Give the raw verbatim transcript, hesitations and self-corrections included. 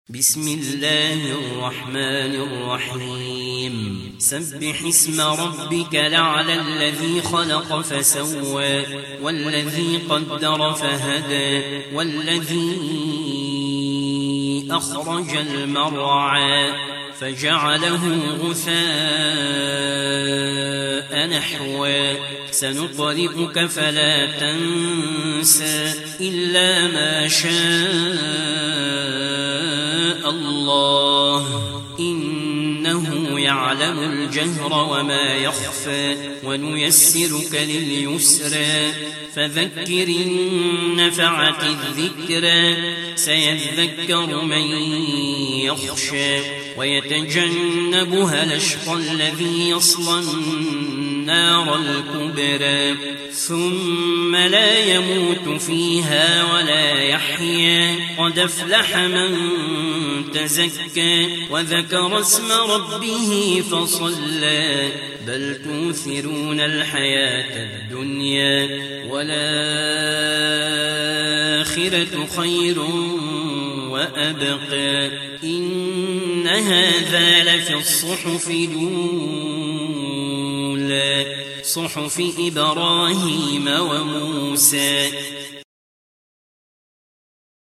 بسم الله الرحمن الرحيم سبح اسم ربك الأعلى الذي خلق فسوى والذي قدر فهدى والذي أخرج المرعى فجعله غثاء نحوا سنقرئك فلا تنسى إلا ما شاء الله إنه يعلم الجهر وما يخفى ونيسرك لليسرى فذكر إن نفعت الذكرى سيذكر من يخشى ويتجنبها الأشقى الذي يصلى النار الكبرى ثم لا يموت فيها ولا يحيا قد أفلح من تزكى وذكر اسم ربه فصلى بل توثرون الحياة الدنيا والآخرة خير وأبقى إن هذا لفي الصحف الأولى صحف إبراهيم وموسى